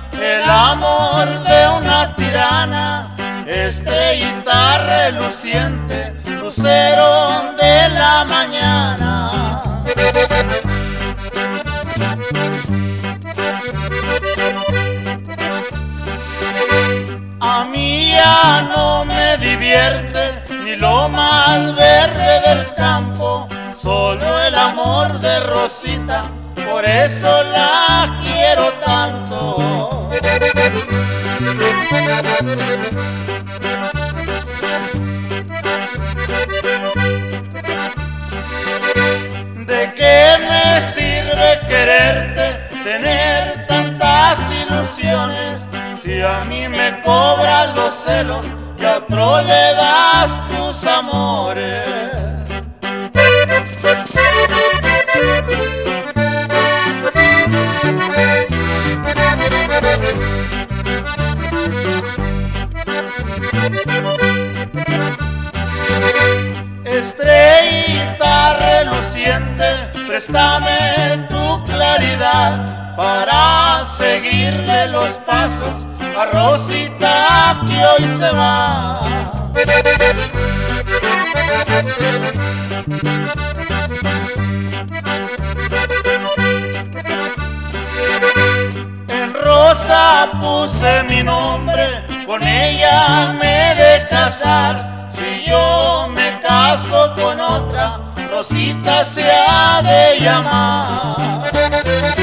el amor de una tirana, estrellita reluciente, lucero de la mañana. A mí ya no me divierte ni lo más verde del campo, solo el amor de Rosita, por eso la quiero tanto. ¿De qué me sirve quererte, tener tantas ilusiones, si a mí me cobras los celos y a otro le das tus amores? Estrellita reluciente, préstame tu claridad para seguirle los pasos a Rosita que hoy se va. En Rosa puse mi nombre, con ella me he de casar. Si yo me caso con otra, Rosita se ha de llamar.